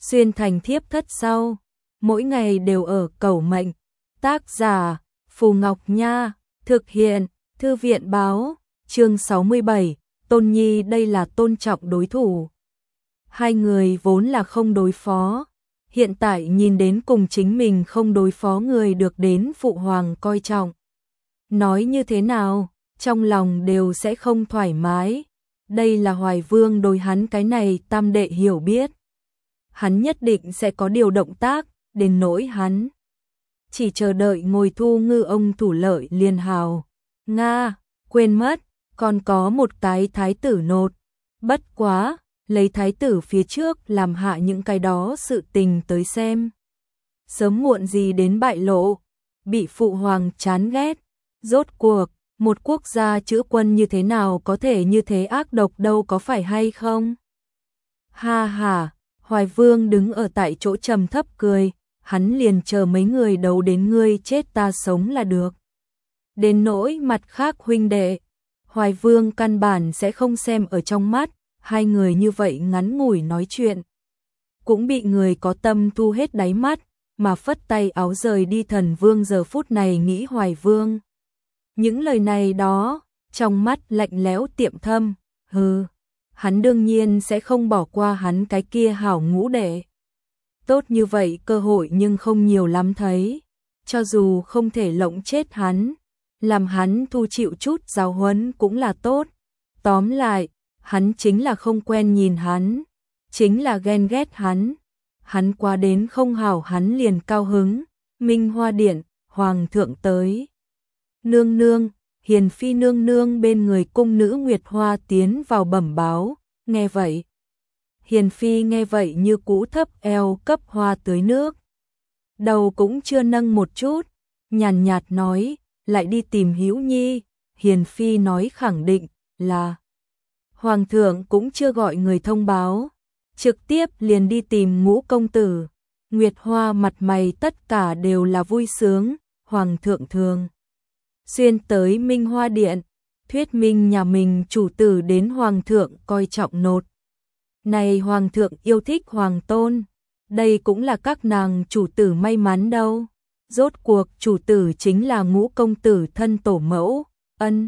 xuyên thành thiếp thất sau, mỗi ngày đều ở cầu mệnh. Tác giả Phù Ngọc Nha, thực hiện Thư viện Báo, chương 67, Tôn Nhi đây là tôn trọng đối thủ. Hai người vốn là không đối phó, hiện tại nhìn đến cùng chính mình không đối phó người được đến phụ hoàng coi trọng. Nói như thế nào, trong lòng đều sẽ không thoải mái. Đây là Hoài Vương đối hắn cái này tam đệ hiểu biết. Hắn nhất định sẽ có điều động tác, đến nỗi hắn chỉ chờ đợi ngồi thu ngư ông thủ lợi liền hào. Nga, quên mất, còn có một cái thái tử nột. Bất quá, lấy thái tử phía trước làm hạ những cái đó sự tình tới xem. Sớm muộn gì đến bại lộ, bị phụ hoàng chán ghét. Rốt cuộc, một quốc gia chữ quân như thế nào có thể như thế ác độc đâu có phải hay không? Ha ha, Hoài Vương đứng ở tại chỗ trầm thấp cười, hắn liền chờ mấy người đấu đến ngươi chết ta sống là được. Đến nỗi mặt khác huynh đệ, Hoài Vương căn bản sẽ không xem ở trong mắt, hai người như vậy ngắn ngủi nói chuyện. Cũng bị người có tâm thu hết đáy mắt, mà phất tay áo rời đi. Thần Vương giờ phút này nghĩ Hoài Vương. Những lời này đó, trong mắt lạnh lẽo tiệm thâm, hừ, hắn đương nhiên sẽ không bỏ qua hắn cái kia hảo ngũ đệ. Tốt như vậy cơ hội nhưng không nhiều lắm thấy, cho dù không thể lộng chết hắn, làm hắn thu chịu chút giáo huấn cũng là tốt. Tóm lại, hắn chính là không quen nhìn hắn, chính là ghen ghét hắn. Hắn qua đến không hảo hắn liền cao hứng. Minh Hoa Điện, Hoàng thượng tới. Nương nương, Hiền Phi nương nương bên người cung nữ Nguyệt Hoa tiến vào bẩm báo, nghe vậy. Hiền Phi nghe vậy như cũ thấp eo cấp hoa tưới nước. Đầu cũng chưa nâng một chút, nhàn nhạt nói, lại đi tìm Hữu Nhi. Hiền Phi nói khẳng định là Hoàng thượng cũng chưa gọi người thông báo, trực tiếp liền đi tìm Ngũ công tử. Nguyệt Hoa mặt mày tất cả đều là vui sướng, Hoàng thượng thường xuyên tới Minh Hoa Điện, thuyết minh nhà mình chủ tử đến Hoàng thượng coi trọng nột. Này Hoàng thượng yêu thích Hoàng tôn, đây cũng là các nàng chủ tử may mắn đâu. Rốt cuộc chủ tử chính là Ngũ công tử thân tổ mẫu, ân.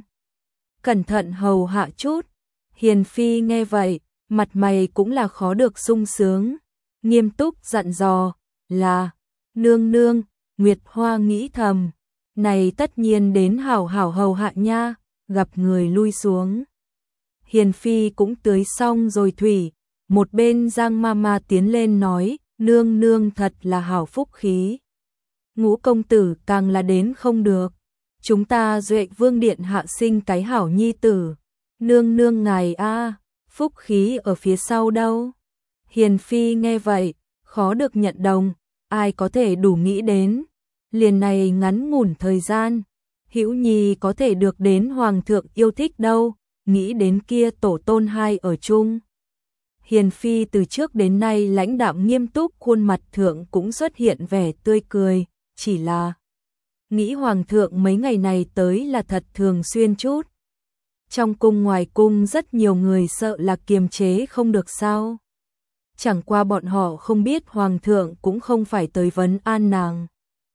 Cẩn thận hầu hạ chút. Hiền Phi nghe vậy, mặt mày cũng là khó được sung sướng, nghiêm túc dặn dò, là, nương nương. Nguyệt Hoa nghĩ thầm, này tất nhiên đến hảo hảo hầu hạ nha, gặp người lui xuống. Hiền Phi cũng tưới xong rồi thủy, một bên Giang Mama tiến lên nói, nương nương thật là hảo phúc khí. Ngũ công tử càng là đến không được, chúng ta Duệ Vương điện hạ sinh cái hảo nhi tử. Nương nương ngài a, phúc khí ở phía sau đâu. Hiền Phi nghe vậy, khó được nhận đồng, ai có thể đủ nghĩ đến. Liền này ngắn ngủn thời gian, Hữu Nhi có thể được đến Hoàng thượng yêu thích đâu, nghĩ đến kia tổ tôn hai ở chung. Hiền Phi từ trước đến nay lãnh đạm nghiêm túc, khuôn mặt thượng cũng xuất hiện vẻ tươi cười, chỉ là nghĩ Hoàng thượng mấy ngày này tới là thật thường xuyên chút. Trong cung ngoài cung rất nhiều người sợ là kiềm chế không được sao. Chẳng qua bọn họ không biết Hoàng thượng cũng không phải tới vấn an nàng,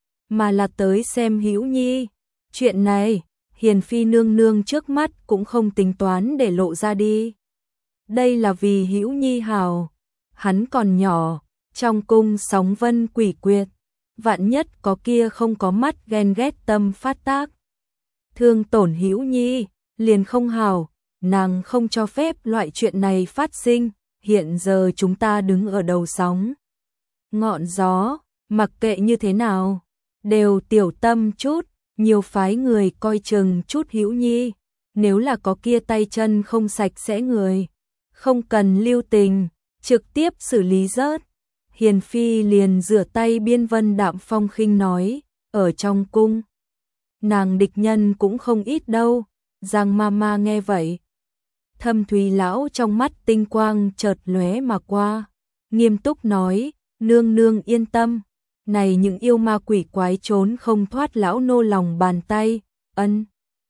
mà là tới xem Hữu Nhi. Chuyện này, Hiền Phi nương nương trước mắt cũng không tính toán để lộ ra đi. Đây là vì Hữu Nhi hào, hắn còn nhỏ, trong cung sóng vân quỷ quyệt, vạn nhất có kia không có mắt ghen ghét tâm phát tác, thương tổn Hữu Nhi, liền không hào, nàng không cho phép loại chuyện này phát sinh. Hiện giờ chúng ta đứng ở đầu sóng ngọn gió, mặc kệ như thế nào, đều tiểu tâm chút, nhiều phái người coi chừng chút Hữu Nhi. Nếu là có kia tay chân không sạch sẽ người, không cần lưu tình, trực tiếp xử lý rớt. Hiền Phi liền rửa tay biên vân đạm phong khinh nói, ở trong cung, nàng địch nhân cũng không ít đâu. Giang Mama nghe vậy, Thâm Thúy lão trong mắt tinh quang chợt lóe mà qua, nghiêm túc nói, nương nương yên tâm, này những yêu ma quỷ quái trốn không thoát lão nô lòng bàn tay, ân.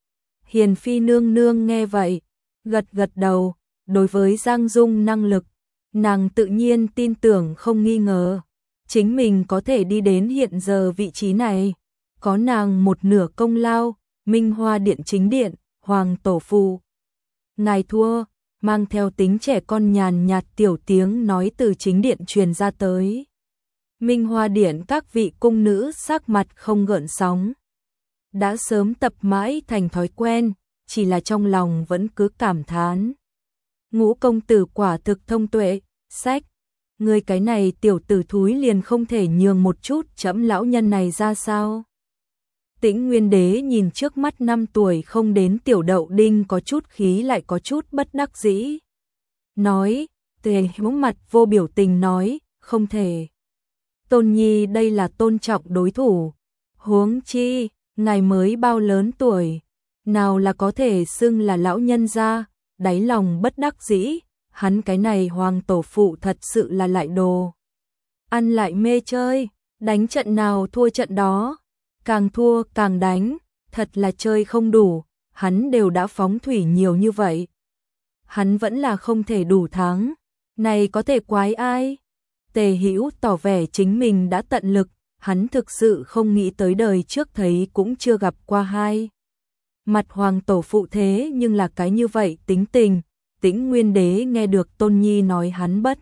Hiền Phi nương nương nghe vậy, gật gật đầu, đối với Giang Dung năng lực, Nàng tự nhiên tin tưởng không nghi ngờ, chính mình có thể đi đến hiện giờ vị trí này, có nàng một nửa công lao. Minh Hoa Điện chính điện, Hoàng tổ phụ. Ngài thua, mang theo tính trẻ con nhàn nhạt tiểu tiếng nói từ chính điện truyền ra tới. Minh Hoa Điện các vị cung nữ sắc mặt không gợn sóng. Đã sớm tập mãi thành thói quen, chỉ là trong lòng vẫn cứ cảm thán. Ngũ công tử quả thực thông tuệ, sách. Người cái này tiểu tử thúi liền không thể nhường một chút chẫm lão nhân này ra sao? Tĩnh Nguyên Đế nhìn trước mắt 5 tuổi không đến tiểu đậu đinh có chút khí lại có chút bất đắc dĩ. Nói, Tề Hiếu mặt vô biểu tình nói, không thể. Tôn Nhi đây là tôn trọng đối thủ. Huống chi, ngài mới bao lớn tuổi, nào là có thể xưng là lão nhân gia, đáy lòng bất đắc dĩ, hắn cái này Hoàng tổ phụ thật sự là lại đồ. Ăn lại mê chơi, đánh trận nào thua trận đó. Càng thua càng đánh, thật là chơi không đủ, hắn đều đã phóng thủy nhiều như vậy. Hắn vẫn là không thể đủ thắng, này có thể quái ai? Tề Hữu tỏ vẻ chính mình đã tận lực, hắn thực sự không nghĩ tới đời trước thấy cũng chưa gặp qua hai. Mặt Hoàng tổ phụ thế nhưng là cái như vậy tính tình, Tĩnh Nguyên Đế nghe được Tôn Nhi nói hắn bất.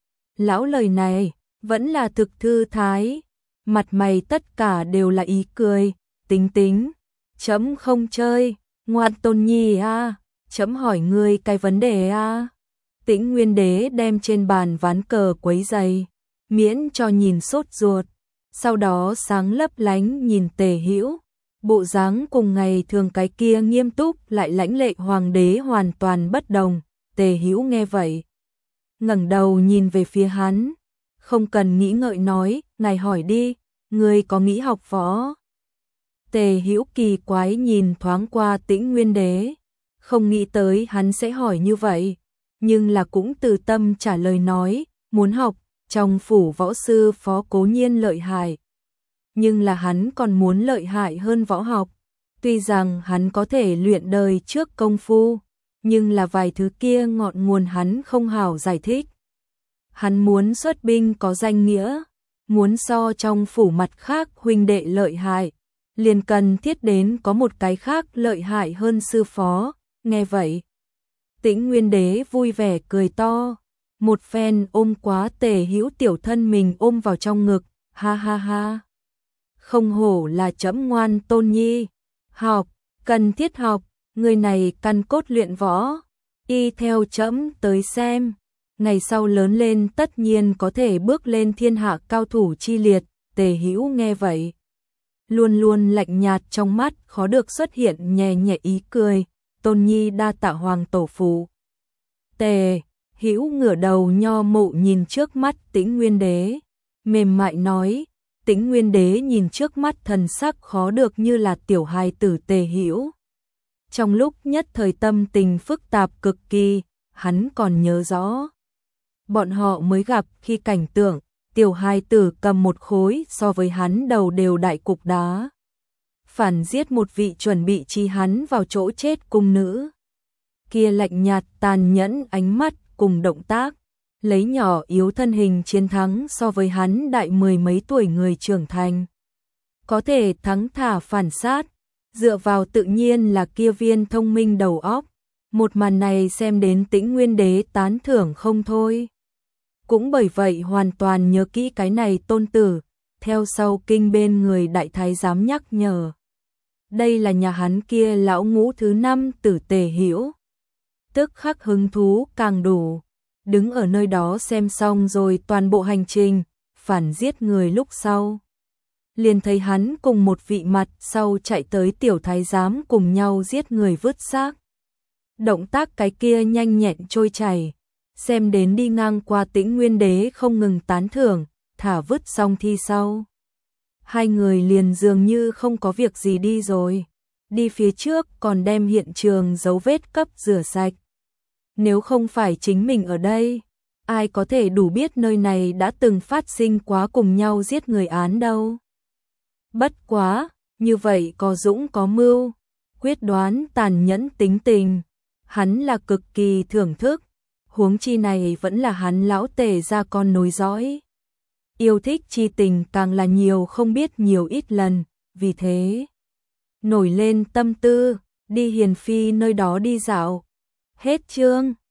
Lão lời này, vẫn là thực thư thái. Mặt mày tất cả đều là ý cười, tính, chấm không chơi, ngoan Tôn Nhi a, chấm hỏi ngươi cái vấn đề a. Tĩnh Nguyên Đế đem trên bàn ván cờ quấy giày, miễn cho nhìn sốt ruột, sau đó sáng lấp lánh nhìn Tề Hữu, bộ dáng cùng ngày thường cái kia nghiêm túc lại lãnh lệ hoàng đế hoàn toàn bất đồng. Tề Hữu nghe vậy, ngẩng đầu nhìn về phía hắn, không cần nghĩ ngợi nói, ngài hỏi đi, người có nghĩ học võ? Tề Hữu kỳ quái nhìn thoáng qua Tĩnh Nguyên Đế, không nghĩ tới hắn sẽ hỏi như vậy, nhưng là cũng từ tâm trả lời nói, muốn học, trong phủ võ sư phó cố nhiên lợi hại. Nhưng là hắn còn muốn lợi hại hơn võ học, tuy rằng hắn có thể luyện đời trước công phu, nhưng là vài thứ kia ngọn nguồn hắn không hảo giải thích. Hắn muốn xuất binh có danh nghĩa, muốn so trong phủ mặt khác huynh đệ lợi hại, liền cần thiết đến có một cái khác lợi hại hơn sư phó. Nghe vậy, Tĩnh Nguyên Đế vui vẻ cười to, một phen ôm quá Tề Hữu tiểu thân mình ôm vào trong ngực, ha ha ha. Không hổ là chấm ngoan Tôn Nhi, học, cần thiết học, người này căn cốt luyện võ, y theo chấm tới xem. Ngày sau lớn lên tất nhiên có thể bước lên thiên hạ cao thủ chi liệt. Tề Hữu nghe vậy, luôn luôn lạnh nhạt trong mắt khó được xuất hiện nhẹ nhẹ ý cười. Tôn Nhi đa tạ Hoàng tổ phụ. Tề Hữu ngửa đầu nho mộ nhìn trước mắt Tĩnh Nguyên Đế, mềm mại nói. Tĩnh Nguyên Đế nhìn trước mắt thần sắc khó được như là tiểu hài tử Tề Hữu, trong lúc nhất thời tâm tình phức tạp cực kỳ. Hắn còn nhớ rõ bọn họ mới gặp khi cảnh tượng tiểu hài tử cầm một khối so với hắn đầu đều đại cục đá, phản giết một vị chuẩn bị chi hắn vào chỗ chết cung nữ. Kia lạnh nhạt tàn nhẫn ánh mắt cùng động tác, lấy nhỏ yếu thân hình chiến thắng so với hắn đại mười mấy tuổi người trưởng thành. Có thể thắng thả phản sát, dựa vào tự nhiên là kia viên thông minh đầu óc. Một màn này xem đến Tĩnh Nguyên Đế tán thưởng không thôi. Cũng bởi vậy hoàn toàn nhớ kỹ cái này tôn tử, theo sau kinh bên người đại thái giám nhắc nhở. Đây là nhà hắn kia lão ngũ thứ 5 tử Tề Hữu. Tức khắc hứng thú càng đủ, đứng ở nơi đó xem xong rồi toàn bộ hành trình, phản giết người lúc sau. Liền thấy hắn cùng một vị mặt sau chạy tới tiểu thái giám cùng nhau giết người vứt xác. Động tác cái kia nhanh nhẹn trôi chảy, xem đến đi ngang qua Tĩnh Nguyên Đế không ngừng tán thưởng, thả vứt xong thi sau. Hai người liền dường như không có việc gì đi rồi, đi phía trước còn đem hiện trường dấu vết cấp rửa sạch. Nếu không phải chính mình ở đây, ai có thể đủ biết nơi này đã từng phát sinh quá cùng nhau giết người án đâu. Bất quá, như vậy có dũng có mưu, quyết đoán tàn nhẫn tính tình, hắn là cực kỳ thưởng thức. huống chi này vẫn là hắn lão Tề gia con nối dõi. Yêu thích chi tình càng là nhiều không biết nhiều ít lần, vì thế nổi lên tâm tư, đi Hiền Phi nơi đó đi dạo. Hết chương.